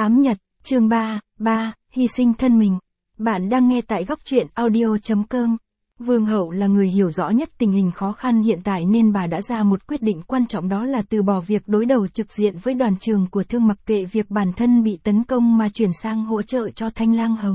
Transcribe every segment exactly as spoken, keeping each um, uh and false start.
Ám Nhật, chương ba, ba, hy sinh thân mình. Bạn đang nghe tại góc truyện audio chấm com. Vương hậu là người hiểu rõ nhất tình hình khó khăn hiện tại nên bà đã ra một quyết định quan trọng, đó là từ bỏ việc đối đầu trực diện với đoàn trường của Thương, mặc kệ việc bản thân bị tấn công mà chuyển sang hỗ trợ cho Thanh Lang Hầu.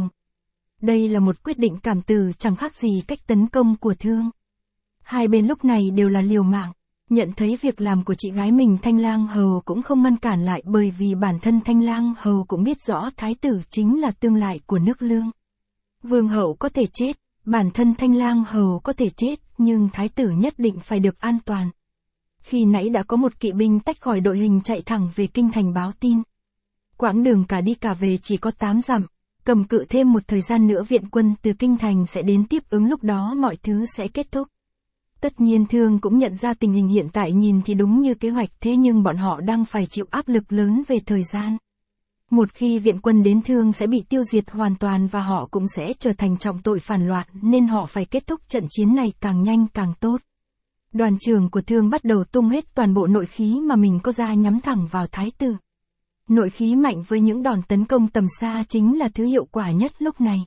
Đây là một quyết định cảm từ chẳng khác gì cách tấn công của Thương. Hai bên lúc này đều là liều mạng. Nhận thấy việc làm của chị gái mình, Thanh Lang Hầu cũng không ngăn cản lại, bởi vì bản thân Thanh Lang Hầu cũng biết rõ thái tử chính là tương lai của nước Lương. Vương hậu có thể chết, bản thân Thanh Lang Hầu có thể chết, nhưng thái tử nhất định phải được an toàn. Khi nãy đã có một kỵ binh tách khỏi đội hình chạy thẳng về kinh thành báo tin. Quãng đường cả đi cả về chỉ có tám dặm, cầm cự thêm một thời gian nữa viện quân từ kinh thành sẽ đến tiếp ứng, lúc đó mọi thứ sẽ kết thúc. Tất nhiên Thương cũng nhận ra tình hình hiện tại nhìn thì đúng như kế hoạch, thế nhưng bọn họ đang phải chịu áp lực lớn về thời gian. Một khi viện quân đến, Thương sẽ bị tiêu diệt hoàn toàn và họ cũng sẽ trở thành trọng tội phản loạn, nên họ phải kết thúc trận chiến này càng nhanh càng tốt. Đoàn trưởng của Thương bắt đầu tung hết toàn bộ nội khí mà mình có ra nhắm thẳng vào thái tử. Nội khí mạnh với những đòn tấn công tầm xa chính là thứ hiệu quả nhất lúc này.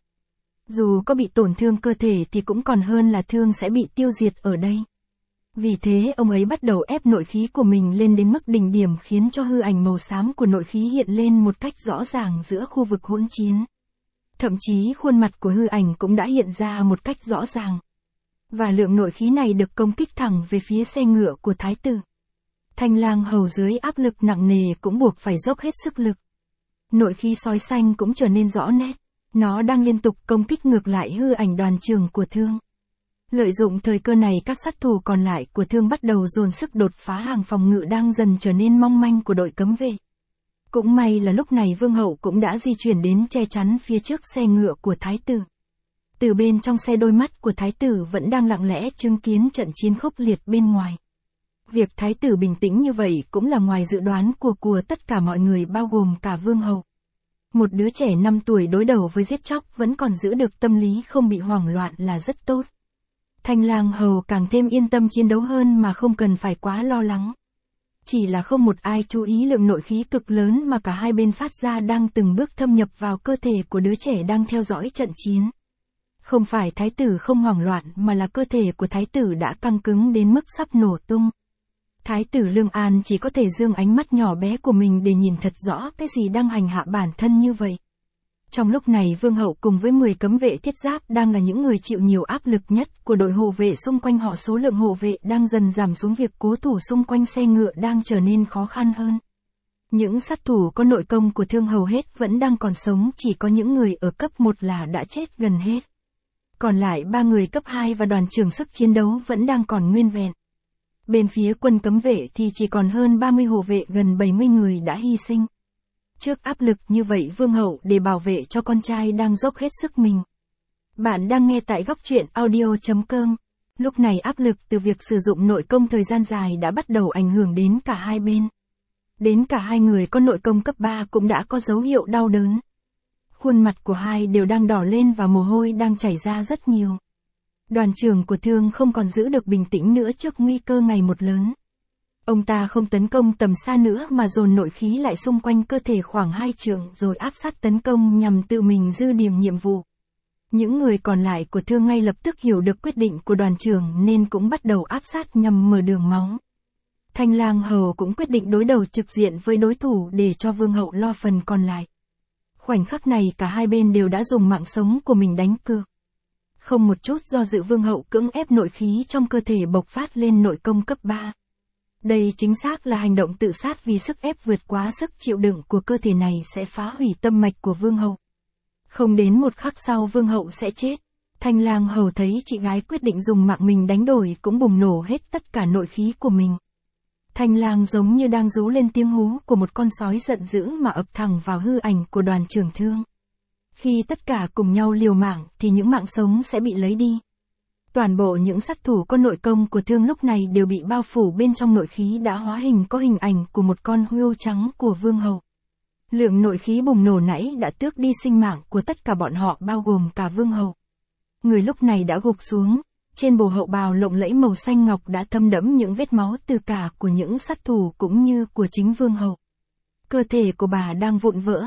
Dù có bị tổn thương cơ thể thì cũng còn hơn là Thương sẽ bị tiêu diệt ở đây. Vì thế ông ấy bắt đầu ép nội khí của mình lên đến mức đỉnh điểm, khiến cho hư ảnh màu xám của nội khí hiện lên một cách rõ ràng giữa khu vực hỗn chiến. Thậm chí khuôn mặt của hư ảnh cũng đã hiện ra một cách rõ ràng. Và lượng nội khí này được công kích thẳng về phía xe ngựa của thái tử. Thanh Lang Hầu dưới áp lực nặng nề cũng buộc phải dốc hết sức lực. Nội khí sói xanh cũng trở nên rõ nét. Nó đang liên tục công kích ngược lại hư ảnh đoàn trường của Thương. Lợi dụng thời cơ này, các sát thủ còn lại của Thương bắt đầu dồn sức đột phá hàng phòng ngự đang dần trở nên mong manh của đội cấm vệ. Cũng may là lúc này Vương hậu cũng đã di chuyển đến che chắn phía trước xe ngựa của thái tử. Từ bên trong xe, đôi mắt của thái tử vẫn đang lặng lẽ chứng kiến trận chiến khốc liệt bên ngoài. Việc thái tử bình tĩnh như vậy cũng là ngoài dự đoán của của tất cả mọi người, bao gồm cả Vương hậu. Một đứa trẻ năm tuổi đối đầu với giết chóc vẫn còn giữ được tâm lý không bị hoảng loạn là rất tốt. Thanh Lang Hầu càng thêm yên tâm chiến đấu hơn mà không cần phải quá lo lắng. Chỉ là không một ai chú ý lượng nội khí cực lớn mà cả hai bên phát ra đang từng bước thâm nhập vào cơ thể của đứa trẻ đang theo dõi trận chiến. Không phải thái tử không hoảng loạn mà là cơ thể của thái tử đã căng cứng đến mức sắp nổ tung. Thái tử Lương An chỉ có thể dương ánh mắt nhỏ bé của mình để nhìn thật rõ cái gì đang hành hạ bản thân như vậy. Trong lúc này Vương hậu cùng với mười cấm vệ thiết giáp đang là những người chịu nhiều áp lực nhất của đội hộ vệ xung quanh họ. Số lượng hộ vệ đang dần giảm xuống, việc cố thủ xung quanh xe ngựa đang trở nên khó khăn hơn. Những sát thủ có nội công của Thương hầu hết vẫn đang còn sống, chỉ có những người ở cấp một là đã chết gần hết. Còn lại ba người cấp hai và đoàn trưởng sức chiến đấu vẫn đang còn nguyên vẹn. Bên phía quân cấm vệ thì chỉ còn hơn ba mươi hộ vệ, gần bảy mươi người đã hy sinh. Trước áp lực như vậy, Vương hậu để bảo vệ cho con trai đang dốc hết sức mình. Bạn đang nghe tại góc truyện audio chấm com. Lúc này áp lực từ việc sử dụng nội công thời gian dài đã bắt đầu ảnh hưởng đến cả hai bên. Đến cả hai người có nội công cấp ba cũng đã có dấu hiệu đau đớn. Khuôn mặt của hai đều đang đỏ lên và mồ hôi đang chảy ra rất nhiều. Đoàn trưởng của Thương không còn giữ được bình tĩnh nữa trước nguy cơ ngày một lớn. Ông ta không tấn công tầm xa nữa mà dồn nội khí lại xung quanh cơ thể khoảng hai trượng rồi áp sát tấn công nhằm tự mình dư điểm nhiệm vụ. Những người còn lại của Thương ngay lập tức hiểu được quyết định của đoàn trưởng nên cũng bắt đầu áp sát nhằm mở đường máu. Thanh Lang Hầu cũng quyết định đối đầu trực diện với đối thủ để cho Vương hậu lo phần còn lại. Khoảnh khắc này cả hai bên đều đã dùng mạng sống của mình đánh cược. Không một chút do dự, Vương hậu cưỡng ép nội khí trong cơ thể bộc phát lên nội công cấp ba. Đây chính xác là hành động tự sát, vì sức ép vượt quá sức chịu đựng của cơ thể này sẽ phá hủy tâm mạch của Vương hậu. Không đến một khắc sau Vương hậu sẽ chết. Thanh Lang Hầu thấy chị gái quyết định dùng mạng mình đánh đổi cũng bùng nổ hết tất cả nội khí của mình. Thanh Lang giống như đang rú lên tiếng hú của một con sói giận dữ mà ập thẳng vào hư ảnh của đoàn trưởng Thương. Khi tất cả cùng nhau liều mạng thì những mạng sống sẽ bị lấy đi. Toàn bộ những sát thủ có nội công của Thương lúc này đều bị bao phủ bên trong nội khí đã hóa hình có hình ảnh của một con hươu trắng của Vương hậu. Lượng nội khí bùng nổ nãy đã tước đi sinh mạng của tất cả bọn họ, bao gồm cả Vương hậu. Người lúc này đã gục xuống, trên bộ hậu bào lộng lẫy màu xanh ngọc đã thâm đẫm những vết máu từ cả của những sát thủ cũng như của chính Vương hậu. Cơ thể của bà đang vụn vỡ,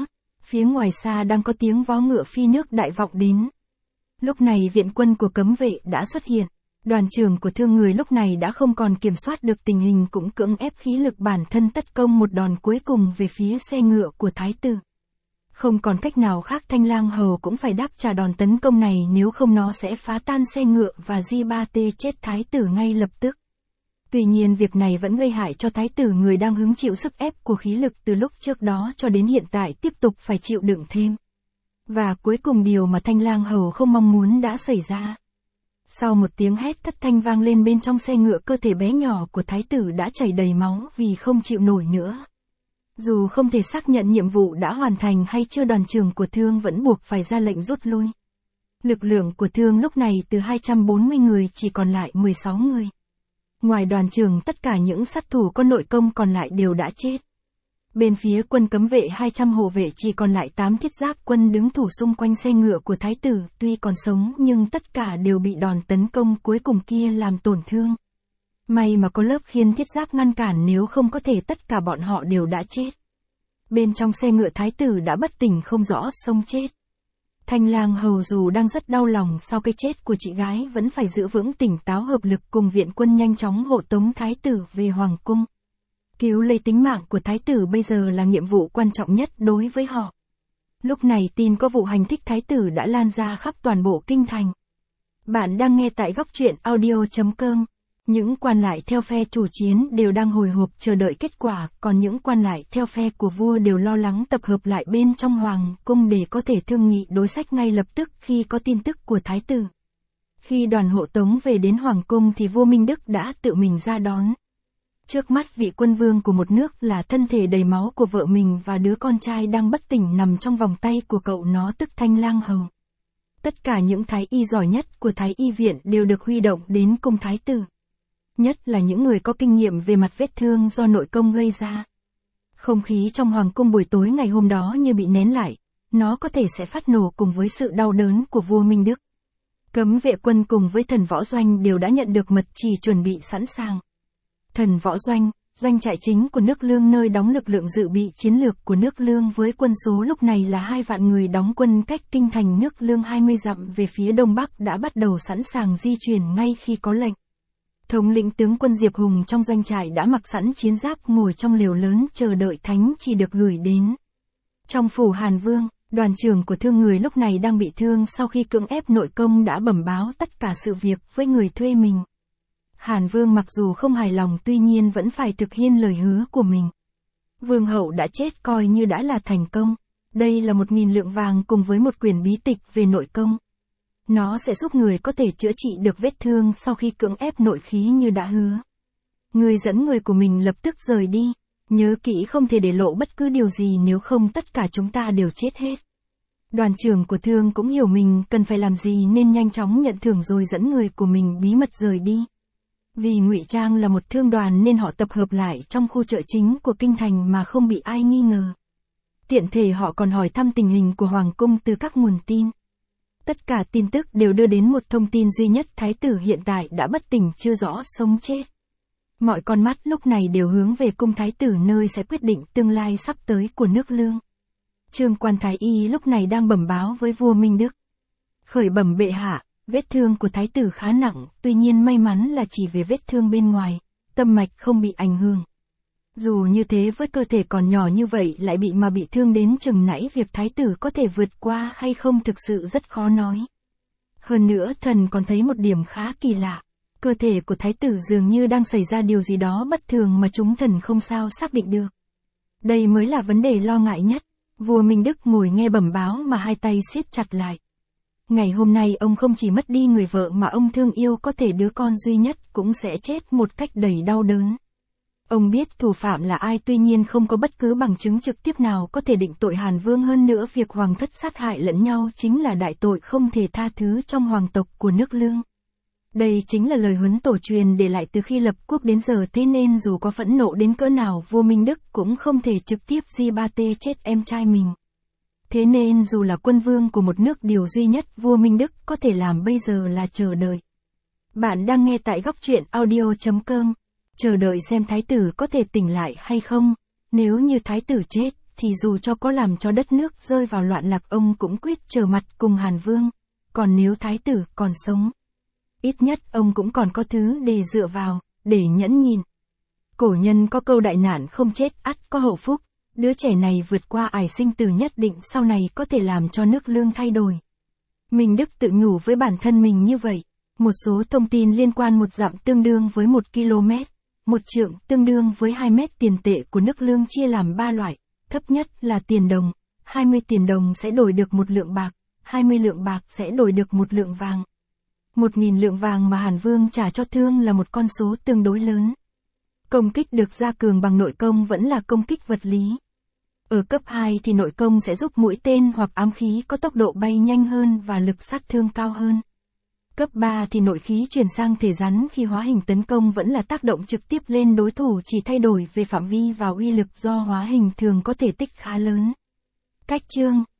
Phía ngoài xa đang có tiếng vó ngựa phi nước đại vọng đến. Lúc này viện quân của cấm vệ đã xuất hiện. Đoàn trưởng của thương người lúc này đã không còn kiểm soát được tình hình, cũng cưỡng ép khí lực bản thân tấn công một đòn cuối cùng về phía xe ngựa của thái tử. Không còn cách nào khác, Thanh Lang Hầu cũng phải đáp trả đòn tấn công này, nếu không nó sẽ phá tan xe ngựa và Di Ba Tê chết thái tử ngay lập tức. Tuy nhiên việc này vẫn gây hại cho thái tử, người đang hứng chịu sức ép của khí lực từ lúc trước đó cho đến hiện tại, tiếp tục phải chịu đựng thêm. Và cuối cùng điều mà Thanh Lang Hầu không mong muốn đã xảy ra. Sau một tiếng hét thất thanh vang lên bên trong xe ngựa, cơ thể bé nhỏ của thái tử đã chảy đầy máu vì không chịu nổi nữa. Dù không thể xác nhận nhiệm vụ đã hoàn thành hay chưa, đoàn trưởng của Thương vẫn buộc phải ra lệnh rút lui. Lực lượng của Thương lúc này từ hai trăm bốn mươi người chỉ còn lại mười sáu người. Ngoài đoàn trưởng, tất cả những sát thủ có nội công còn lại đều đã chết. Bên phía quân cấm vệ hai trăm hộ vệ chỉ còn lại tám thiết giáp quân đứng thủ xung quanh xe ngựa của thái tử, tuy còn sống nhưng tất cả đều bị đòn tấn công cuối cùng kia làm tổn thương. May mà có lớp khiên thiết giáp ngăn cản, nếu không có thể tất cả bọn họ đều đã chết. Bên trong xe ngựa thái tử đã bất tỉnh không rõ sống chết. Thanh Lang Hầu dù đang rất đau lòng sau cái chết của chị gái, vẫn phải giữ vững tỉnh táo, hợp lực cùng viện quân nhanh chóng hộ tống thái tử về hoàng cung. Cứu lấy tính mạng của thái tử bây giờ là nhiệm vụ quan trọng nhất đối với họ. Lúc này tin có vụ hành thích thái tử đã lan ra khắp toàn bộ kinh thành. Bạn đang nghe tại góc truyện audio chấm com. Những quan lại theo phe chủ chiến đều đang hồi hộp chờ đợi kết quả, còn những quan lại theo phe của vua đều lo lắng tập hợp lại bên trong hoàng cung để có thể thương nghị đối sách ngay lập tức khi có tin tức của thái tử. Khi đoàn hộ tống về đến hoàng cung thì vua Minh Đức đã tự mình ra đón. Trước mắt vị quân vương của một nước là thân thể đầy máu của vợ mình và đứa con trai đang bất tỉnh nằm trong vòng tay của cậu nó, tức Thanh Lang Hầu. Tất cả những thái y giỏi nhất của thái y viện đều được huy động đến cung thái tử. Nhất là những người có kinh nghiệm về mặt vết thương do nội công gây ra. Không khí trong hoàng cung buổi tối ngày hôm đó như bị nén lại, nó có thể sẽ phát nổ cùng với sự đau đớn của vua Minh Đức. Cấm vệ quân cùng với thần võ doanh đều đã nhận được mật chỉ chuẩn bị sẵn sàng. Thần võ doanh, doanh trại chính của nước Lương, nơi đóng lực lượng dự bị chiến lược của nước Lương với quân số lúc này là hai vạn người, đóng quân cách kinh thành nước Lương hai mươi dặm về phía đông bắc, đã bắt đầu sẵn sàng di chuyển ngay khi có lệnh. Thống lĩnh tướng quân Diệp Hùng trong doanh trại đã mặc sẵn chiến giáp, ngồi trong lều lớn chờ đợi thánh chỉ được gửi đến. Trong phủ Hàn Vương, đoàn trưởng của thương người lúc này đang bị thương sau khi cưỡng ép nội công đã bẩm báo tất cả sự việc với người thuê mình. Hàn Vương mặc dù không hài lòng, tuy nhiên vẫn phải thực hiện lời hứa của mình. Vương hậu đã chết coi như đã là thành công. Đây là một nghìn lượng vàng cùng với một quyển bí tịch về nội công. Nó sẽ giúp người có thể chữa trị được vết thương sau khi cưỡng ép nội khí như đã hứa. Người dẫn người của mình lập tức rời đi. Nhớ kỹ không thể để lộ bất cứ điều gì, nếu không tất cả chúng ta đều chết hết. Đoàn trưởng của thương cũng hiểu mình cần phải làm gì nên nhanh chóng nhận thưởng rồi dẫn người của mình bí mật rời đi. Vì ngụy trang là một thương đoàn nên họ tập hợp lại trong khu chợ chính của kinh thành mà không bị ai nghi ngờ. Tiện thể họ còn hỏi thăm tình hình của hoàng cung từ các nguồn tin. Tất cả tin tức đều đưa đến một thông tin duy nhất: thái tử hiện tại đã bất tỉnh, chưa rõ sống chết. Mọi con mắt lúc này đều hướng về cung thái tử, nơi sẽ quyết định tương lai sắp tới của nước Lương. Trương quan thái y lúc này đang bẩm báo với vua Minh Đức. Khởi bẩm bệ hạ, vết thương của thái tử khá nặng, tuy nhiên may mắn là chỉ về vết thương bên ngoài, tâm mạch không bị ảnh hưởng. Dù như thế với cơ thể còn nhỏ như vậy lại bị mà bị thương đến chừng nãy, việc thái tử có thể vượt qua hay không thực sự rất khó nói. Hơn nữa thần còn thấy một điểm khá kỳ lạ. Cơ thể của thái tử dường như đang xảy ra điều gì đó bất thường mà chúng thần không sao xác định được. Đây mới là vấn đề lo ngại nhất. Vua Minh Đức ngồi nghe bẩm báo mà hai tay siết chặt lại. Ngày hôm nay ông không chỉ mất đi người vợ mà ông thương yêu, có thể đứa con duy nhất cũng sẽ chết một cách đầy đau đớn. Ông biết thủ phạm là ai, tuy nhiên không có bất cứ bằng chứng trực tiếp nào có thể định tội Hàn Vương. Hơn nữa việc hoàng thất sát hại lẫn nhau chính là đại tội không thể tha thứ trong hoàng tộc của nước Lương. Đây chính là lời huấn tổ truyền để lại từ khi lập quốc đến giờ, thế nên dù có phẫn nộ đến cỡ nào vua Minh Đức cũng không thể trực tiếp Di Ba Tê chết em trai mình. Thế nên dù là quân vương của một nước, điều duy nhất vua Minh Đức có thể làm bây giờ là chờ đợi. Bạn đang nghe tại góc truyện audio chấm com. Chờ đợi xem thái tử có thể tỉnh lại hay không. Nếu như thái tử chết, thì dù cho có làm cho đất nước rơi vào loạn lạc ông cũng quyết trở mặt cùng Hàn Vương, còn nếu thái tử còn sống, ít nhất ông cũng còn có thứ để dựa vào, để nhẫn nhịn. Cổ nhân có câu đại nạn không chết ắt có hậu phúc, đứa trẻ này vượt qua ải sinh tử nhất định sau này có thể làm cho nước Lương thay đổi. Minh Đức tự nhủ với bản thân mình như vậy. Một số thông tin liên quan một dặm tương đương với một ki lô mét, một trượng tương đương với hai mét tiền tệ của nước Lương chia làm ba loại, thấp nhất là tiền đồng, hai mươi tiền đồng sẽ đổi được một lượng bạc, hai mươi lượng bạc sẽ đổi được một lượng vàng. Một nghìn lượng vàng mà Hàn Vương trả cho Thương là một con số tương đối lớn. Công kích được gia cường bằng nội công vẫn là công kích vật lý. Ở cấp hai thì nội công sẽ giúp mũi tên hoặc ám khí có tốc độ bay nhanh hơn và lực sát thương cao hơn. Cấp ba thì nội khí chuyển sang thể rắn khi hóa hình tấn công vẫn là tác động trực tiếp lên đối thủ, chỉ thay đổi về phạm vi và uy lực do hóa hình thường có thể tích khá lớn. Cách chương